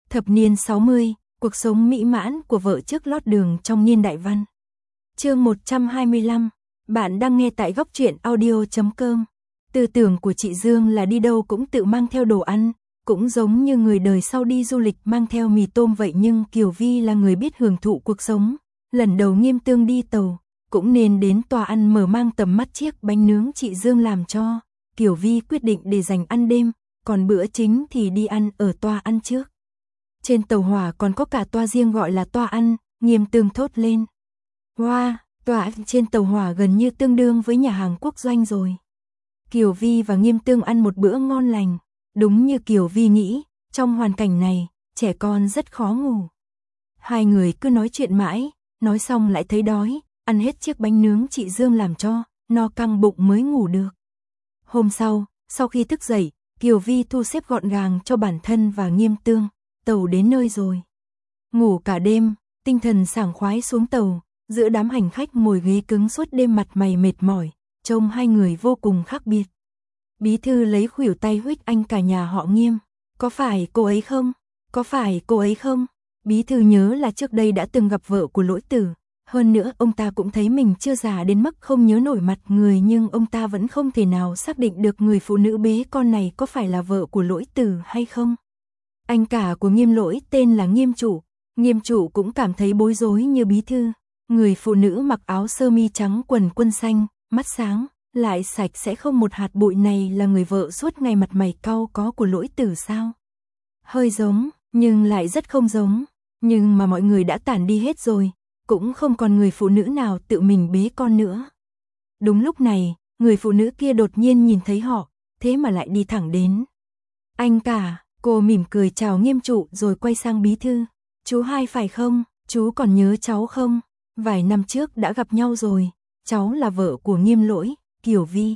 Thập niên 60, cuộc sống mỹ mãn của vợ trước lót đường trong niên đại văn. Chương 125, bạn đang nghe tại góc truyện audio.com. Tư tưởng của chị Dương là đi đâu cũng tự mang theo đồ ăn, cũng giống như người đời sau đi du lịch mang theo mì tôm vậy, nhưng Kiều Vi là người biết hưởng thụ cuộc sống. Lần đầu Nghiêm Tương đi tàu, cũng nên đến tòa ăn mở mang tầm mắt chiếc bánh nướng chị Dương làm cho. Kiều Vi quyết định để dành ăn đêm, còn bữa chính thì đi ăn ở toa ăn trước. Trên tàu hỏa còn có cả toa riêng gọi là toa ăn, Nghiêm Tương thốt lên. Wow, toa ăn trên tàu hỏa gần như tương đương với nhà hàng quốc doanh rồi. Kiều Vi và Nghiêm Tương ăn một bữa ngon lành. Đúng như Kiều Vi nghĩ, trong hoàn cảnh này, trẻ con rất khó ngủ. Hai người cứ nói chuyện mãi, nói xong lại thấy đói, ăn hết chiếc bánh nướng chị Dương làm cho, no căng bụng mới ngủ được. Hôm sau khi thức dậy, Kiều Vi thu xếp gọn gàng cho bản thân và Nghiêm Tương. Tàu đến nơi rồi. Ngủ cả đêm, tinh thần sảng khoái xuống tàu, giữa đám hành khách ngồi ghế cứng suốt đêm mặt mày mệt mỏi, trông hai người vô cùng khác biệt. Bí thư lấy khuỷu tay huých anh cả nhà họ Nghiêm. Có phải cô ấy không? Có phải cô ấy không? Bí thư nhớ là trước đây đã từng gặp vợ của Lỗi Tử. Hơn nữa ông ta cũng thấy mình chưa già đến mức không nhớ nổi mặt người, nhưng ông ta vẫn không thể nào xác định được người phụ nữ bế con này có phải là vợ của Lỗi Tử hay không. Anh cả của Nghiêm Lỗi tên là Nghiêm Trụ. Nghiêm Trụ cũng cảm thấy bối rối như bí thư. Người phụ nữ mặc áo sơ mi trắng quần quân xanh, mắt sáng, lại sạch sẽ không một hạt bụi này là người vợ suốt ngày mặt mày cau có của Lỗi Tử sao? Hơi giống, nhưng lại rất không giống. Nhưng mà mọi người đã tản đi hết rồi, cũng không còn người phụ nữ nào tự mình bế con nữa. Đúng lúc này, người phụ nữ kia đột nhiên nhìn thấy họ, thế mà lại đi thẳng đến. Anh cả, cô mỉm cười chào Nghiêm Trụ rồi quay sang bí thư. Chú Hai phải không? Chú còn nhớ cháu không? Vài năm trước đã gặp nhau rồi, cháu là vợ của Nghiêm Lỗi, Kiều Vi.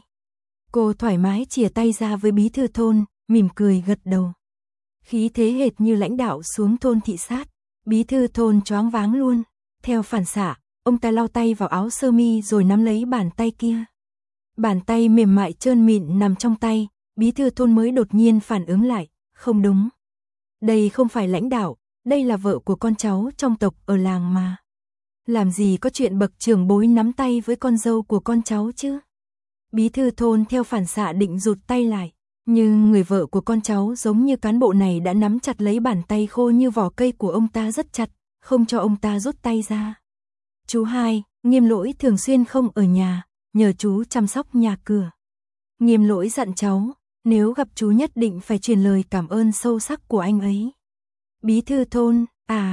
Cô thoải mái chìa tay ra với bí thư thôn, mỉm cười gật đầu. Khí thế hệt như lãnh đạo xuống thôn thị sát, bí thư thôn choáng váng luôn. Theo phản xạ, ông ta lau tay vào áo sơ mi rồi nắm lấy bàn tay kia. Bàn tay mềm mại trơn mịn nằm trong tay, bí thư thôn mới đột nhiên phản ứng lại, không đúng. Đây không phải lãnh đạo, đây là vợ của con cháu trong tộc ở làng mà. Làm gì có chuyện bậc trưởng bối nắm tay với con dâu của con cháu chứ? Bí thư thôn theo phản xạ định rụt tay lại, nhưng người vợ của con cháu giống như cán bộ này đã nắm chặt lấy bàn tay khô như vỏ cây của ông ta rất chặt, không cho ông ta rút tay ra. Chú Hai, Nghiêm Lỗi thường xuyên không ở nhà, nhờ chú chăm sóc nhà cửa. Nghiêm Lỗi dặn cháu, nếu gặp chú nhất định phải truyền lời cảm ơn sâu sắc của anh ấy. Bí thư thôn,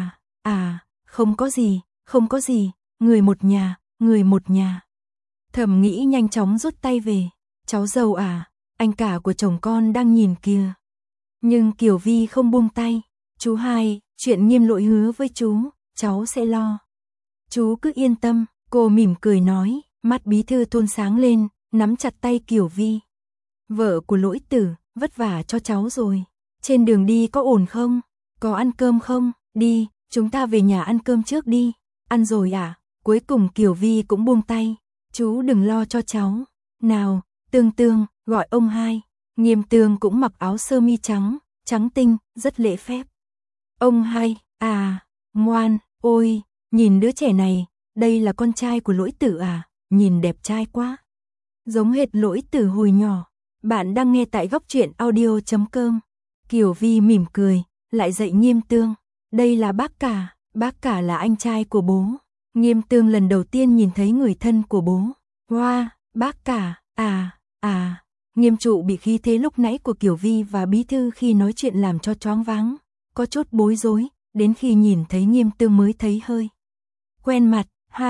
không có gì, người một nhà. Thầm nghĩ nhanh chóng rút tay về, cháu dâu anh cả của chồng con đang nhìn kìa. Nhưng Kiều Vi không buông tay, chú Hai, chuyện Nghiêm Lỗi hứa với chú, cháu sẽ lo. Chú cứ yên tâm, cô mỉm cười nói, mắt bí thư thôn sáng lên, nắm chặt tay Kiều Vi. Vợ của Lỗi Tử, vất vả cho cháu rồi. Trên đường đi có ổn không? Có ăn cơm không? Đi, chúng ta về nhà ăn cơm trước đi. Ăn rồi Cuối cùng Kiều Vi cũng buông tay. Chú đừng lo cho cháu. Nào, Tương, gọi ông Hai. Nghiêm Tương cũng mặc áo sơ mi trắng tinh, rất lễ phép. Ông Hai, ngoan, ôi, nhìn đứa trẻ này, đây là con trai của Lỗi Tử nhìn đẹp trai quá. Giống hệt Lỗi Tử hồi nhỏ. Bạn đang nghe tại góc truyện audio.com. Kiều Vi mỉm cười, lại dạy Nghiêm Tương. Đây là bác cả là anh trai của bố. Nghiêm Tương lần đầu tiên nhìn thấy người thân của bố. Wow, bác cả, Nghiêm Trụ bị khí thế lúc nãy của Kiều Vi và bí thư khi nói chuyện làm cho choáng váng, có chút bối rối, đến khi nhìn thấy Nghiêm Tương mới thấy hơi quen mặt.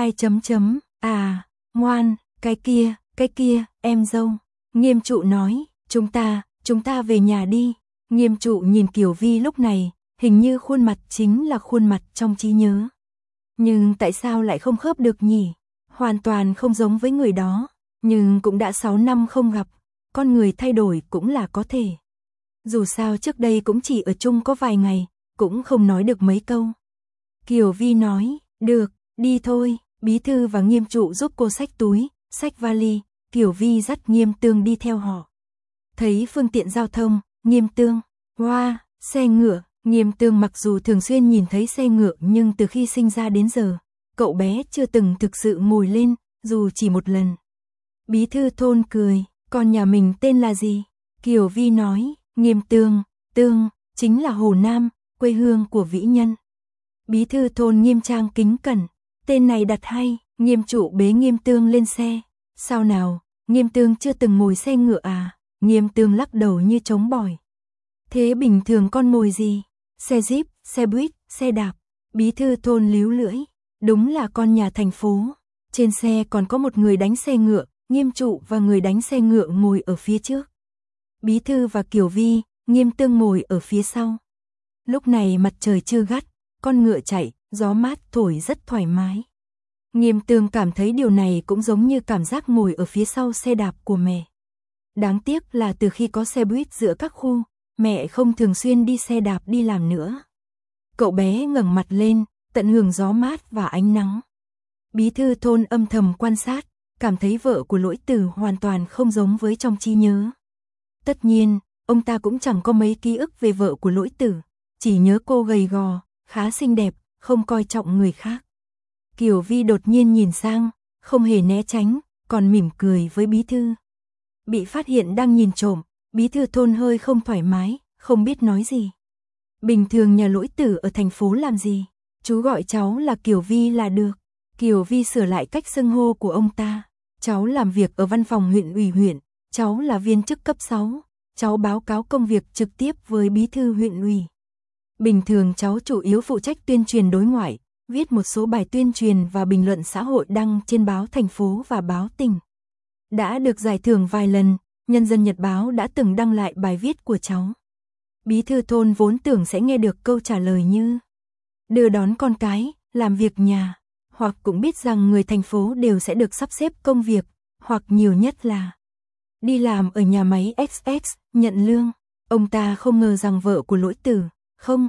Ngoan, cái kia, em dâu. Nghiêm Trụ nói, chúng ta về nhà đi. Nghiêm Trụ nhìn Kiều Vi lúc này, hình như khuôn mặt chính là khuôn mặt trong trí nhớ. Nhưng tại sao lại không khớp được nhỉ? Hoàn toàn không giống với người đó, nhưng cũng đã 6 năm không gặp, con người thay đổi cũng là có thể. Dù sao trước đây cũng chỉ ở chung có vài ngày, cũng không nói được mấy câu. Kiều Vi nói, được, đi thôi. Bí thư và Nghiêm Trụ giúp cô xách túi, xách vali, Kiều Vi dắt Nghiêm Tương đi theo họ. Thấy phương tiện giao thông, Nghiêm Tương, xe ngựa, Nghiêm Tương mặc dù thường xuyên nhìn thấy xe ngựa nhưng từ khi sinh ra đến giờ, cậu bé chưa từng thực sự ngồi lên, dù chỉ một lần. Bí thư thôn cười, con nhà mình tên là gì? Kiều Vi nói, Nghiêm Tương, Tương, chính là Hồ Nam, quê hương của vĩ nhân. Bí thư thôn Nghiêm trang kính cẩn, tên này đặt hay. Nghiêm trụ bế Nghiêm Tương lên xe. Sao nào, Nghiêm Tương chưa từng ngồi xe ngựa à? Nghiêm Tương lắc đầu như trống bỏi. Thế bình thường con ngồi gì? Xe jeep, xe buýt, xe đạp. Bí thư thôn líu lưỡi. Đúng là con nhà thành phố. Trên xe còn có một người đánh xe ngựa, Nghiêm trụ và người đánh xe ngựa ngồi ở phía trước. Bí thư và Kiều Vi, Nghiêm Tương ngồi ở phía sau. Lúc này mặt trời chưa gắt, con ngựa chạy, gió mát thổi rất thoải mái. Nghiêm Tương cảm thấy điều này cũng giống như cảm giác ngồi ở phía sau xe đạp của mẹ. Đáng tiếc là từ khi có xe buýt giữa các khu, mẹ không thường xuyên đi xe đạp đi làm nữa. Cậu bé ngẩng mặt lên, tận hưởng gió mát và ánh nắng. Bí thư thôn âm thầm quan sát, cảm thấy vợ của Lỗi Tử hoàn toàn không giống với trong trí nhớ. Tất nhiên, ông ta cũng chẳng có mấy ký ức về vợ của Lỗi Tử, chỉ nhớ cô gầy gò, khá xinh đẹp, không coi trọng người khác. Kiều Vi đột nhiên nhìn sang, không hề né tránh, còn mỉm cười với bí thư. Bị phát hiện đang nhìn trộm, bí thư thôn hơi không thoải mái, không biết nói gì. Bình thường nhà Lỗi Tử ở thành phố làm gì? Chú gọi cháu là Kiều Vi là được. Kiều Vi sửa lại cách xưng hô của ông ta. Cháu làm việc ở văn phòng huyện ủy huyện, cháu là viên chức cấp 6, cháu báo cáo công việc trực tiếp với bí thư huyện ủy. Bình thường cháu chủ yếu phụ trách tuyên truyền đối ngoại, viết một số bài tuyên truyền và bình luận xã hội đăng trên báo thành phố và báo tỉnh. Đã được giải thưởng vài lần, Nhân dân Nhật báo đã từng đăng lại bài viết của cháu. Bí thư thôn vốn tưởng sẽ nghe được câu trả lời như đưa đón con cái, làm việc nhà, hoặc cũng biết rằng người thành phố đều sẽ được sắp xếp công việc, hoặc nhiều nhất là đi làm ở nhà máy XX, nhận lương. Ông ta không ngờ rằng vợ của Lỗi Tử, không,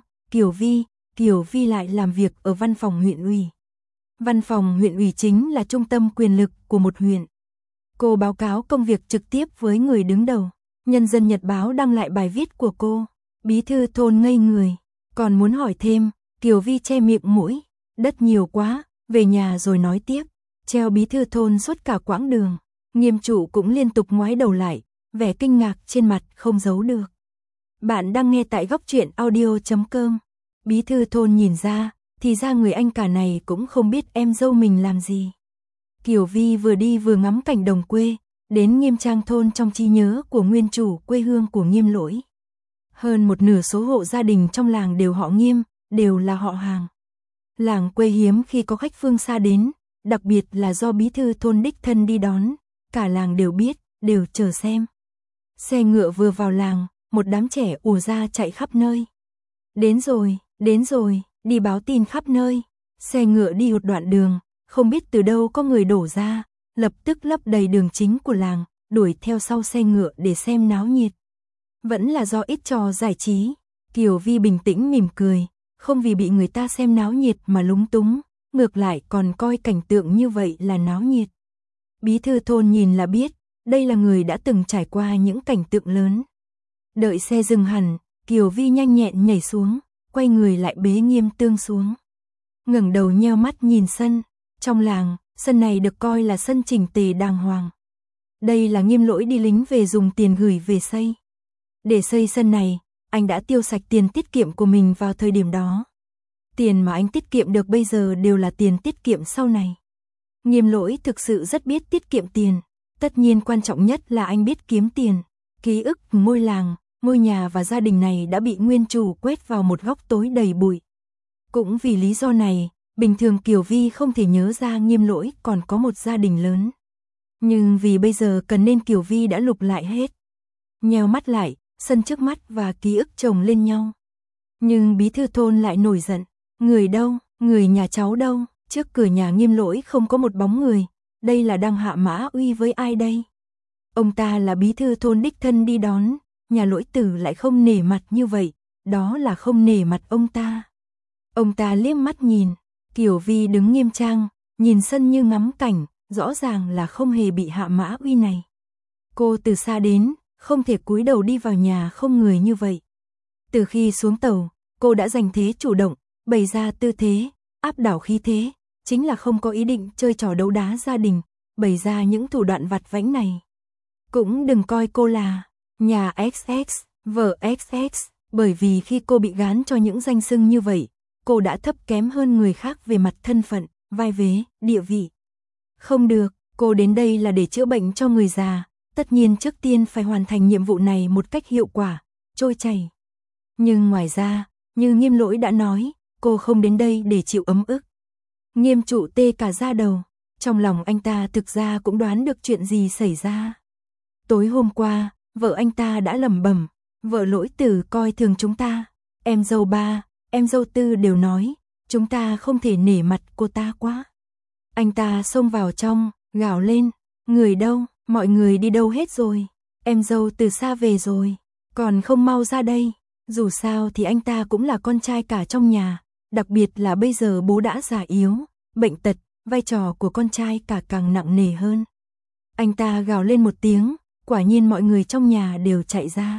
Kiều Vi lại làm việc ở văn phòng huyện ủy. Văn phòng huyện ủy chính là trung tâm quyền lực của một huyện. Cô báo cáo công việc trực tiếp với người đứng đầu. Nhân dân Nhật báo đăng lại bài viết của cô. Bí thư thôn ngây người, còn muốn hỏi thêm, Kiều Vi che miệng mũi, đất nhiều quá, về nhà rồi nói tiếp. Treo bí thư thôn suốt cả quãng đường. Nghiêm trụ cũng liên tục ngoái đầu lại, vẻ kinh ngạc trên mặt không giấu được. Bạn đang nghe tại góc truyện audio.com. Bí thư thôn nhìn ra, thì ra người anh cả này cũng không biết em dâu mình làm gì. Kiều Vi vừa đi vừa ngắm cảnh đồng quê, đến Nghiêm Trang thôn trong trí nhớ của nguyên chủ quê hương của Nghiêm Lỗi. Hơn một nửa số hộ gia đình trong làng đều họ Nghiêm, đều là họ hàng. Làng quê hiếm khi có khách phương xa đến, đặc biệt là do bí thư thôn đích thân đi đón, cả làng đều biết, đều chờ xem. Xe ngựa vừa vào làng, một đám trẻ ùa ra chạy khắp nơi. Đến rồi, đi báo tin khắp nơi. Xe ngựa đi một đoạn đường, không biết từ đâu có người đổ ra, lập tức lấp đầy đường chính của làng, đuổi theo sau xe ngựa để xem náo nhiệt. Vẫn là do ít trò giải trí. Kiều Vi bình tĩnh mỉm cười, không vì bị người ta xem náo nhiệt mà lúng túng, ngược lại còn coi cảnh tượng như vậy là náo nhiệt. Bí thư thôn nhìn là biết, đây là người đã từng trải qua những cảnh tượng lớn. Đợi xe dừng hẳn, Kiều Vi nhanh nhẹn nhảy xuống, quay người lại bế Nghiêm Tương xuống. Ngẩng đầu nheo mắt nhìn sân, trong làng, sân này được coi là sân chỉnh tề đàng hoàng. Đây là Nghiêm Lỗi đi lính về dùng tiền gửi về xây. Để xây sân này, anh đã tiêu sạch tiền tiết kiệm của mình vào thời điểm đó. Tiền mà anh tiết kiệm được bây giờ đều là tiền tiết kiệm sau này. Nghiêm Lỗi thực sự rất biết tiết kiệm tiền, tất nhiên quan trọng nhất là anh biết kiếm tiền. Ký ức ngôi làng, ngôi nhà và gia đình này đã bị nguyên chủ quét vào một góc tối đầy bụi. Cũng vì lý do này, bình thường Kiều Vi không thể nhớ ra Nghiêm Lỗi còn có một gia đình lớn. Nhưng vì bây giờ cần nên Kiều Vi đã lục lại hết. Nheo mắt lại, sân trước mắt và ký ức chồng lên nhau. Nhưng bí thư thôn lại nổi giận. Người đâu, người nhà cháu đâu, trước cửa nhà Nghiêm Lỗi không có một bóng người. Đây là đang hạ mã uy với ai đây? Ông ta là bí thư thôn đích thân đi đón, nhà Lỗi Tử lại không nể mặt như vậy, đó là không nể mặt ông ta. Ông ta liếc mắt nhìn, Kiều Vi đứng nghiêm trang, nhìn sân như ngắm cảnh, rõ ràng là không hề bị hạ mã uy này. Cô từ xa đến, không thể cúi đầu đi vào nhà không người như vậy. Từ khi xuống tàu, cô đã giành thế chủ động, bày ra tư thế, áp đảo khí thế, chính là không có ý định chơi trò đấu đá gia đình, bày ra những thủ đoạn vặt vãnh này. Cũng đừng coi cô là nhà XX, vợ XX, bởi vì khi cô bị gán cho những danh xưng như vậy, cô đã thấp kém hơn người khác về mặt thân phận, vai vế, địa vị. Không được, cô đến đây là để chữa bệnh cho người già, tất nhiên trước tiên phải hoàn thành nhiệm vụ này một cách hiệu quả, trôi chảy. Nhưng ngoài ra, như Nghiêm Lỗi đã nói, cô không đến đây để chịu ấm ức. Nghiêm Trụ tê cả da đầu, trong lòng anh ta thực ra cũng đoán được chuyện gì xảy ra. Tối hôm qua, vợ anh ta đã lẩm bẩm, vợ Lỗi Tử coi thường chúng ta, em dâu ba, em dâu tư đều nói, chúng ta không thể nể mặt cô ta quá. Anh ta xông vào trong, gào lên, người đâu, mọi người đi đâu hết rồi, em dâu từ xa về rồi, còn không mau ra đây. Dù sao thì anh ta cũng là con trai cả trong nhà, đặc biệt là bây giờ bố đã già yếu, bệnh tật, vai trò của con trai cả càng nặng nề hơn. Anh ta gào lên một tiếng, quả nhiên mọi người trong nhà đều chạy ra.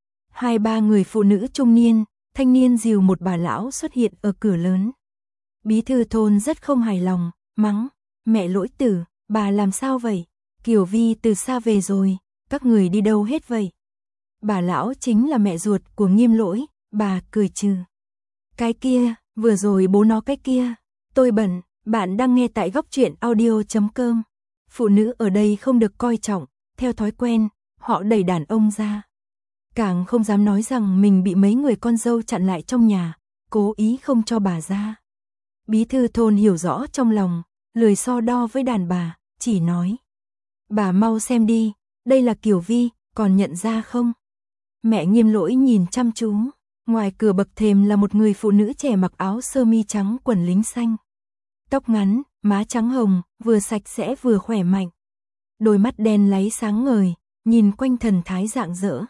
2-3 người phụ nữ trung niên, thanh niên dìu một bà lão xuất hiện ở cửa lớn. Bí thư thôn rất không hài lòng, mắng, mẹ Lỗi Tử, bà làm sao vậy? Kiều Vi từ xa về rồi, các người đi đâu hết vậy? Bà lão chính là mẹ ruột của Nghiêm Lỗi, bà cười trừ. Cái kia, vừa rồi bố nó cái kia, tôi bận, bạn đang nghe tại góc truyện audio.com. Phụ nữ ở đây không được coi trọng, theo thói quen, họ đẩy đàn ông ra. Càng không dám nói rằng mình bị mấy người con dâu chặn lại trong nhà, cố ý không cho bà ra. Bí thư thôn hiểu rõ trong lòng, lười so đo với đàn bà, chỉ nói. Bà mau xem đi, đây là Kiều Vi, còn nhận ra không? Mẹ Nghiêm Lỗi nhìn chăm chú, ngoài cửa bậc thềm là một người phụ nữ trẻ mặc áo sơ mi trắng quần lính xanh. Tóc ngắn, má trắng hồng, vừa sạch sẽ vừa khỏe mạnh. Đôi mắt đen láy sáng ngời, nhìn quanh thần thái rạng rỡ.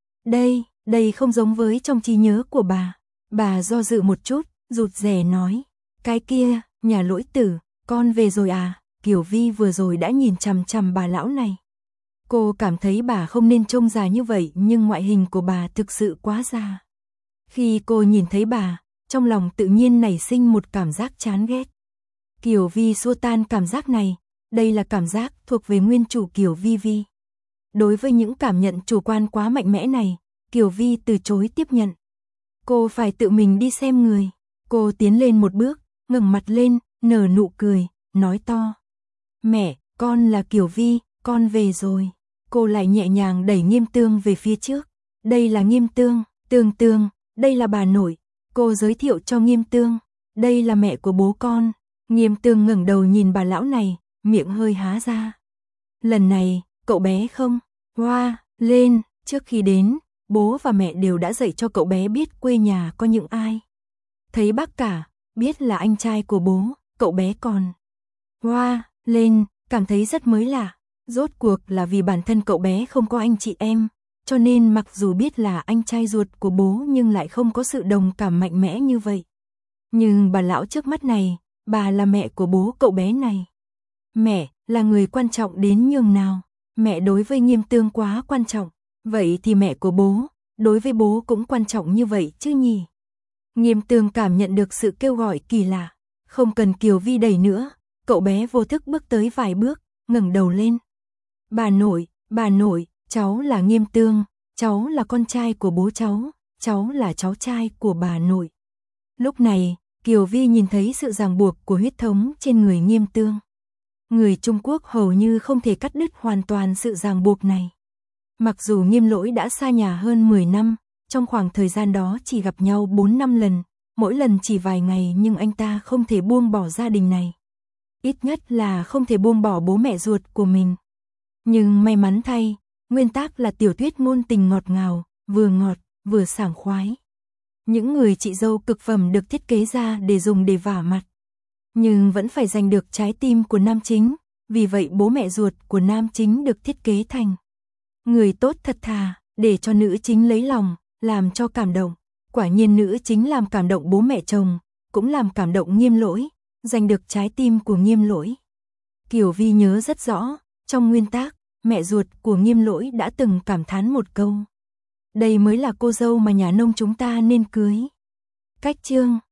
Đây không giống với trong trí nhớ của bà. Bà do dự một chút, rụt rè nói. Cái kia, nhà Lỗi Tử, con về rồi à? Kiều Vi vừa rồi đã nhìn chằm chằm bà lão này. Cô cảm thấy bà không nên trông già như vậy nhưng ngoại hình của bà thực sự quá già. Khi cô nhìn thấy bà, trong lòng tự nhiên nảy sinh một cảm giác chán ghét. Kiều Vi xua tan cảm giác này, đây là cảm giác thuộc về nguyên chủ Kiều Vi. Đối với những cảm nhận chủ quan quá mạnh mẽ này, Kiều Vi từ chối tiếp nhận. Cô phải tự mình đi xem người. Cô tiến lên một bước, ngẩng mặt lên, nở nụ cười, nói to. Mẹ, con là Kiều Vi, con về rồi. Cô lại nhẹ nhàng đẩy Nghiêm Tương về phía trước. Đây là Nghiêm Tương, Tương, đây là bà nội. Cô giới thiệu cho Nghiêm Tương, đây là mẹ của bố con. Nghiêm Tương ngẩng đầu nhìn bà lão này, miệng hơi há ra. Lần này, cậu bé không? Hoa, lên, trước khi đến, bố và mẹ đều đã dạy cho cậu bé biết quê nhà có những ai. Thấy bác cả, biết là anh trai của bố, cậu bé còn. Hoa, lên, cảm thấy rất mới lạ. Rốt cuộc là vì bản thân cậu bé không có anh chị em, cho nên mặc dù biết là anh trai ruột của bố nhưng lại không có sự đồng cảm mạnh mẽ như vậy. Nhưng bà lão trước mắt này, bà là mẹ của bố cậu bé này. Mẹ là người quan trọng đến nhường nào, mẹ đối với Nghiêm Tương quá quan trọng, vậy thì mẹ của bố, đối với bố cũng quan trọng như vậy chứ nhỉ. Nghiêm Tương cảm nhận được sự kêu gọi kỳ lạ, không cần Kiều Vi đẩy nữa, cậu bé vô thức bước tới vài bước, ngẩng đầu lên. Bà nội, cháu là Nghiêm Tương, cháu là con trai của bố cháu là cháu trai của bà nội. Lúc này, Kiều Vi nhìn thấy sự ràng buộc của huyết thống trên người Nghiêm Tương. Người Trung Quốc hầu như không thể cắt đứt hoàn toàn sự ràng buộc này. Mặc dù Nghiêm Lỗi đã xa nhà hơn 10 năm, trong khoảng thời gian đó chỉ gặp nhau 4-5 lần, mỗi lần chỉ vài ngày nhưng anh ta không thể buông bỏ gia đình này. Ít nhất là không thể buông bỏ bố mẹ ruột của mình. Nhưng may mắn thay, nguyên tác là tiểu thuyết ngôn tình ngọt ngào, vừa ngọt, vừa sảng khoái. Những người chị dâu cực phẩm được thiết kế ra để dùng để vả mặt. Nhưng vẫn phải giành được trái tim của nam chính, vì vậy bố mẹ ruột của nam chính được thiết kế thành người tốt thật thà, để cho nữ chính lấy lòng, làm cho cảm động. Quả nhiên nữ chính làm cảm động bố mẹ chồng, cũng làm cảm động Nghiêm Lỗi, giành được trái tim của Nghiêm Lỗi. Kiều Vi nhớ rất rõ, trong nguyên tác, mẹ ruột của Nghiêm Lỗi đã từng cảm thán một câu. Đây mới là cô dâu mà nhà nông chúng ta nên cưới. Cách chương